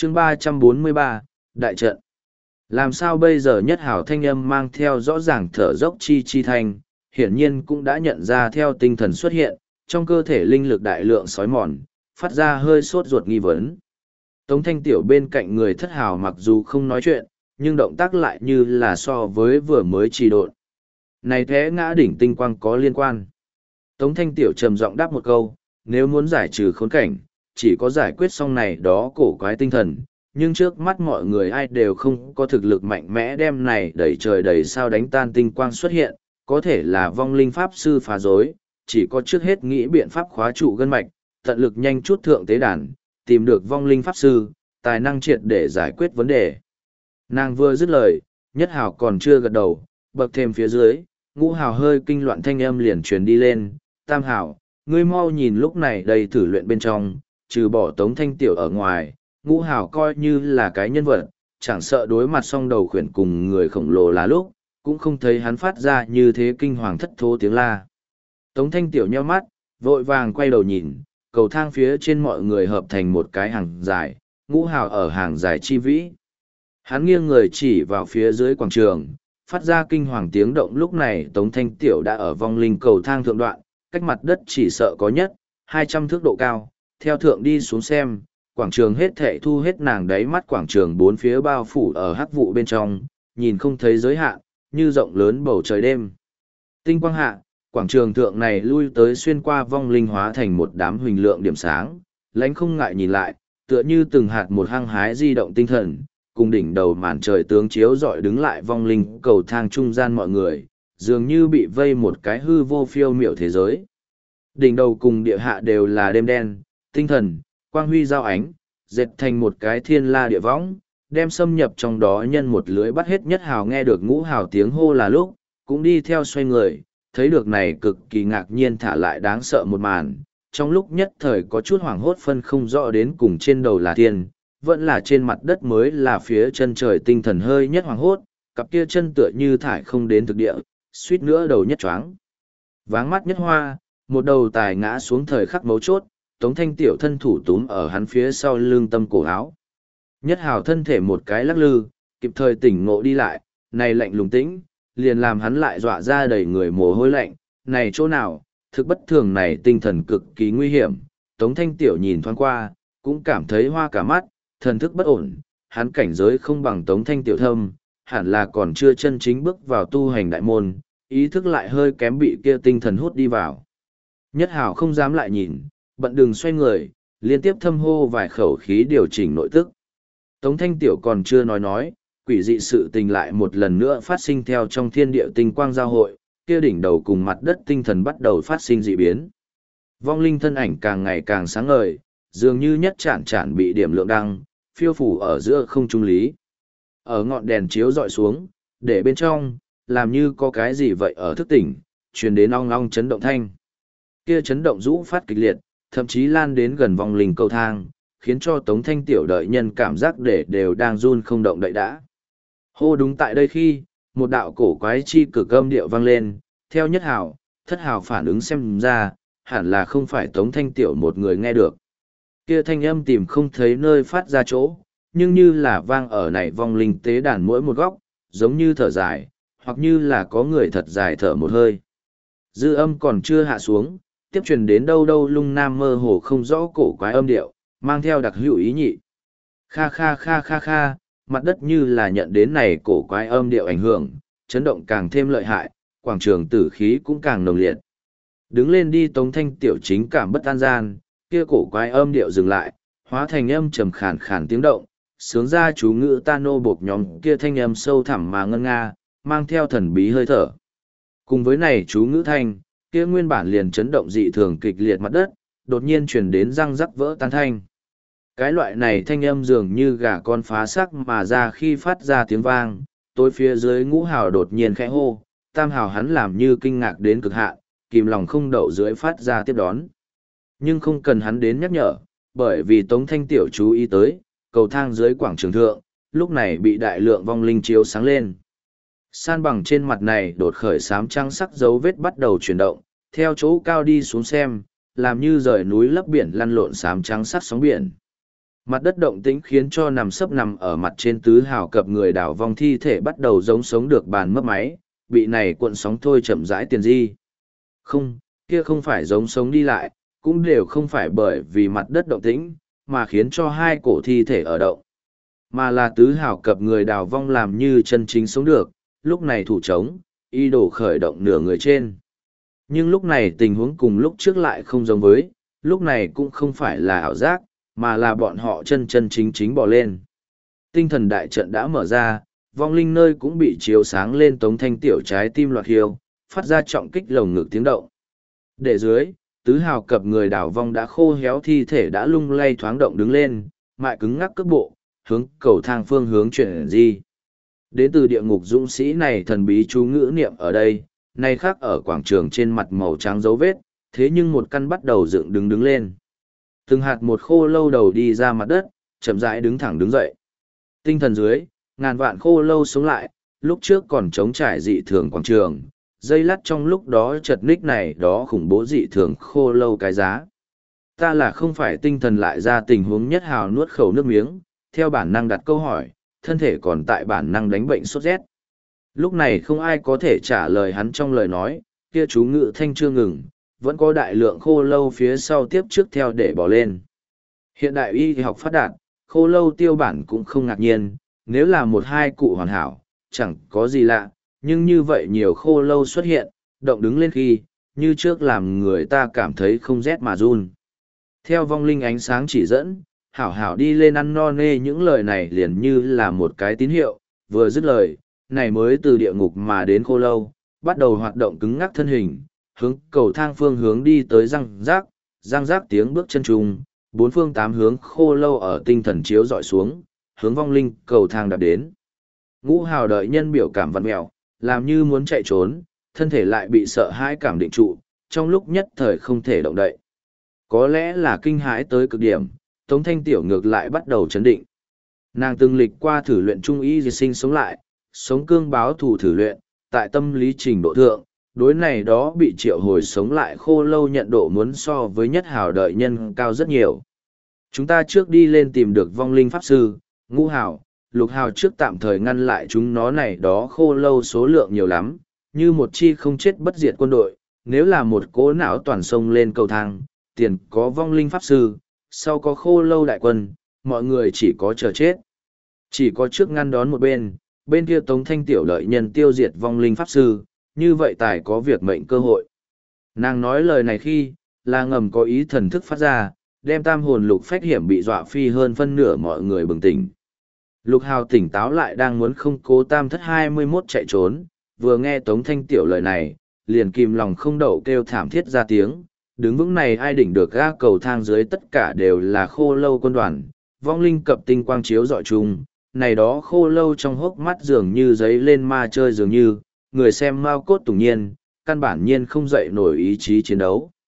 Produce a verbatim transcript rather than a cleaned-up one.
chương ba trăm bốn mươi ba, Đại trận. Làm sao bây giờ Nhất Hảo thanh âm mang theo rõ ràng thở dốc chi chi thanh, hiển nhiên cũng đã nhận ra theo tinh thần xuất hiện, trong cơ thể linh lực đại lượng sói mòn, phát ra hơi sốt ruột nghi vấn. Tống Thanh Tiểu bên cạnh người Thất Hảo mặc dù không nói chuyện, nhưng động tác lại như là so với vừa mới trì độn. Này thế ngã đỉnh tinh quang có liên quan. Tống Thanh Tiểu trầm giọng đáp một câu, nếu muốn giải trừ khốn cảnh, chỉ có giải quyết xong này đó cổ quái tinh thần, nhưng trước mắt mọi người ai đều không có thực lực mạnh mẽ đem này đẩy trời đầy sao đánh tan tinh quang xuất hiện, có thể là vong linh pháp sư phá rối, chỉ có trước hết nghĩ biện pháp khóa trụ gân mạch, tận lực nhanh chút thượng tế đàn, tìm được vong linh pháp sư, tài năng triệt để giải quyết vấn đề. Nàng vừa dứt lời, Nhất Hào còn chưa gật đầu, bậc thêm phía dưới, Ngũ Hào hơi kinh loạn thanh âm liền truyền đi lên, Tam Hào, ngươi mau nhìn lúc này đây thử luyện bên trong, trừ bỏ Tống Thanh Tiểu ở ngoài, Ngũ Hào coi như là cái nhân vật, chẳng sợ đối mặt song đầu khuyển cùng người khổng lồ là lúc, cũng không thấy hắn phát ra như thế kinh hoàng thất thố tiếng la. Tống Thanh Tiểu nheo mắt, vội vàng quay đầu nhìn, cầu thang phía trên mọi người hợp thành một cái hàng dài, Ngũ Hào ở hàng dài chi vĩ. Hắn nghiêng người chỉ vào phía dưới quảng trường, phát ra kinh hoàng tiếng động lúc này Tống Thanh Tiểu đã ở vong linh cầu thang thượng đoạn, cách mặt đất chỉ sợ có nhất, hai trăm thước độ cao, theo thượng đi xuống xem, quảng trường hết thệ thu hết nàng đáy mắt quảng trường bốn phía bao phủ ở hắc vụ bên trong, nhìn không thấy giới hạn, như rộng lớn bầu trời đêm. Tinh quang hạ, quảng trường thượng này lui tới xuyên qua vong linh hóa thành một đám huỳnh lượng điểm sáng, lãnh không ngại nhìn lại, tựa như từng hạt một hăng hái di động tinh thần, cùng đỉnh đầu màn trời tướng chiếu rọi đứng lại vong linh cầu thang trung gian mọi người, dường như bị vây một cái hư vô phiêu miểu thế giới. Đỉnh đầu cùng địa hạ đều là đêm đen, tinh thần, quang huy giao ánh, dệt thành một cái thiên la địa võng, đem xâm nhập trong đó nhân một lưới bắt hết Nhất Hào nghe được Ngũ Hào tiếng hô là lúc, cũng đi theo xoay người, thấy được này cực kỳ ngạc nhiên thả lại đáng sợ một màn, trong lúc nhất thời có chút hoảng hốt phân không rõ đến cùng trên đầu là thiên, vẫn là trên mặt đất mới là phía chân trời tinh thần hơi nhất hoảng hốt, cặp kia chân tựa như thải không đến thực địa, suýt nữa đầu nhất choáng. Váng mắt Nhất Hoa, một đầu tài ngã xuống thời khắc mấu chốt, Tống Thanh Tiểu thân thủ túm ở hắn phía sau lưng tâm cổ áo. Nhất Hào thân thể một cái lắc lư, kịp thời tỉnh ngộ đi lại, này lạnh lùng tĩnh, liền làm hắn lại dọa ra đầy người mồ hôi lạnh, này chỗ nào, thực bất thường này tinh thần cực kỳ nguy hiểm. Tống Thanh Tiểu nhìn thoáng qua, cũng cảm thấy hoa cả mắt, thần thức bất ổn, hắn cảnh giới không bằng Tống Thanh Tiểu thâm, hẳn là còn chưa chân chính bước vào tu hành đại môn, ý thức lại hơi kém bị kia tinh thần hút đi vào. Nhất Hào không dám lại nhìn, bận đừng xoay người, liên tiếp thâm hô vài khẩu khí điều chỉnh nội tức. Tống Thanh Tiểu còn chưa nói nói, quỷ dị sự tình lại một lần nữa phát sinh theo trong thiên địa tinh quang giao hội, kia đỉnh đầu cùng mặt đất tinh thần bắt đầu phát sinh dị biến. Vong linh thân ảnh càng ngày càng sáng ngời, dường như nhất chản chản bị điểm lượng đăng, phiêu phủ ở giữa không trung lý. Ở ngọn đèn chiếu dọi xuống, để bên trong, làm như có cái gì vậy ở thức tỉnh, truyền đến ong ong chấn động thanh. Kia chấn động rũ phát kịch liệt, thậm chí lan đến gần vòng linh cầu thang, khiến cho Tống Thanh Tiểu đợi nhân cảm giác để đều đang run không động đậy đã. Hô đúng tại đây khi, một đạo cổ quái chi cực âm điệu vang lên, theo Nhất Hào, Thất Hào phản ứng xem ra, hẳn là không phải Tống Thanh Tiểu một người nghe được. Kia thanh âm tìm không thấy nơi phát ra chỗ, nhưng như là vang ở này vong linh tế đàn mỗi một góc, giống như thở dài, hoặc như là có người thật dài thở một hơi. Dư âm còn chưa hạ xuống, tiếp truyền đến đâu đâu lung nam mơ hồ không rõ cổ quái âm điệu, mang theo đặc hữu ý nhị. Kha kha kha kha kha, mặt đất như là nhận đến này cổ quái âm điệu ảnh hưởng, chấn động càng thêm lợi hại, quảng trường tử khí cũng càng nồng liệt. Đứng lên đi Tống Thanh Tiểu chính cảm bất an gian, kia cổ quái âm điệu dừng lại, hóa thành âm trầm khàn khàn tiếng động, sướng ra chú ngữ ta nô bộc nhóm kia thanh âm sâu thẳm mà ngân nga, mang theo thần bí hơi thở. Cùng với này chú ngữ thanh, kia nguyên bản liền chấn động dị thường kịch liệt mặt đất, đột nhiên truyền đến răng rắc vỡ tan thanh. Cái loại này thanh âm dường như gà con phá sắc mà ra khi phát ra tiếng vang, tối phía dưới Ngũ Hào đột nhiên khẽ hô, Tam Hào hắn làm như kinh ngạc đến cực hạn, kìm lòng không đậu dưới phát ra tiếp đón. Nhưng không cần hắn đến nhắc nhở, bởi vì Tống Thanh Tiểu chú ý tới, cầu thang dưới quảng trường thượng, lúc này bị đại lượng vong linh chiếu sáng lên. San bằng trên mặt này đột khởi xám trắng sắc dấu vết bắt đầu chuyển động, theo chỗ cao đi xuống xem, làm như rời núi lấp biển lăn lộn xám trắng sắc sóng biển. Mặt đất động tĩnh khiến cho nằm sấp nằm ở mặt trên tứ hào cập người đảo vong thi thể bắt đầu giống sống được bàn mấp máy, bị này cuộn sóng thôi chậm rãi tiền di. Không, kia không phải giống sống đi lại, cũng đều không phải bởi vì mặt đất động tĩnh, mà khiến cho hai cổ thi thể ở động. Mà là tứ hào cập người đào vong làm như chân chính sống được, lúc này thủ trống, y đổ khởi động nửa người trên. Nhưng lúc này tình huống cùng lúc trước lại không giống với, lúc này cũng không phải là ảo giác, mà là bọn họ chân chân chính chính bỏ lên. Tinh thần đại trận đã mở ra, vong linh nơi cũng bị chiếu sáng lên tống thanh tiểu trái tim loạt hiêu, phát ra trọng kích lồng ngực tiếng động. Để dưới, tứ hào cập người đảo vong đã khô héo thi thể đã lung lay thoáng động đứng lên, mại cứng ngắc cước bộ, hướng cầu thang phương hướng chuyển di. Đến từ địa ngục dũng sĩ này thần bí chú ngữ niệm ở đây, nay khác ở quảng trường trên mặt màu trắng dấu vết, thế nhưng một căn bắt đầu dựng đứng đứng lên. Từng hạt một khô lâu đầu đi ra mặt đất, chậm rãi đứng thẳng đứng dậy. Tinh thần dưới, ngàn vạn khô lâu sống lại, lúc trước còn trống trải dị thường quảng trường, dây lắt trong lúc đó chật ních này đó khủng bố dị thường khô lâu cái giá. Ta là không phải tinh thần lại ra tình huống nhất hào nuốt khẩu nước miếng, theo bản năng đặt câu hỏi, thân thể còn tại bản năng đánh bệnh sốt rét. Lúc này không ai có thể trả lời hắn trong lời nói, kia chú ngự thanh chưa ngừng, vẫn có đại lượng khô lâu phía sau tiếp trước theo để bỏ lên. Hiện đại y học phát đạt, khô lâu tiêu bản cũng không ngạc nhiên, nếu là một hai cụ hoàn hảo, chẳng có gì lạ, nhưng như vậy nhiều khô lâu xuất hiện, động đứng lên khi, như trước làm người ta cảm thấy không rét mà run. Theo vong linh ánh sáng chỉ dẫn, hảo hảo đi lên ăn no nê những lời này liền như là một cái tín hiệu, vừa dứt lời, này mới từ địa ngục mà đến khô lâu, bắt đầu hoạt động cứng ngắc thân hình, hướng cầu thang phương hướng đi tới răng rác, răng rác tiếng bước chân trùng, bốn phương tám hướng khô lâu ở tinh thần chiếu dọi xuống, hướng vong linh cầu thang đạp đến. Ngũ hào đợi nhân biểu cảm vặn mẹo, làm như muốn chạy trốn, thân thể lại bị sợ hãi cảm định trụ, trong lúc nhất thời không thể động đậy. Có lẽ là kinh hãi tới cực điểm, Tống Thanh Tiểu ngược lại bắt đầu chấn định. Nàng từng lịch qua thử luyện trung y diệt sinh sống lại, sống cương báo thù thử luyện, tại tâm lý trình độ thượng, đối này đó bị triệu hồi sống lại khô lâu nhận độ muốn so với nhất hào đợi nhân cao rất nhiều. Chúng ta trước đi lên tìm được vong linh pháp sư, ngũ hào, lục hào trước tạm thời ngăn lại chúng nó này đó khô lâu số lượng nhiều lắm, như một chi không chết bất diệt quân đội, nếu là một cố não toàn sông lên cầu thang, tiền có vong linh pháp sư, sau có khô lâu đại quân, mọi người chỉ có chờ chết. Chỉ có trước ngăn đón một bên, bên kia Tống Thanh Tiểu lợi nhân tiêu diệt vong linh pháp sư, như vậy tài có việc mệnh cơ hội. Nàng nói lời này khi, là ngầm có ý thần thức phát ra, đem tam hồn lục phách hiểm bị dọa phi hơn phân nửa mọi người bừng tỉnh. Lục hào tỉnh táo lại đang muốn không cố tam thất hai mươi mốt chạy trốn, vừa nghe Tống Thanh Tiểu lời này, liền kìm lòng không đậu kêu thảm thiết ra tiếng, đứng vững này ai đỉnh được ga cầu thang dưới tất cả đều là khô lâu quân đoàn, vong linh cập tinh quang chiếu dọi chung, này đó khô lâu trong hốc mắt dường như giấy lên ma chơi dường như, người xem mau cốt tủng nhiên, căn bản nhiên không dậy nổi ý chí chiến đấu.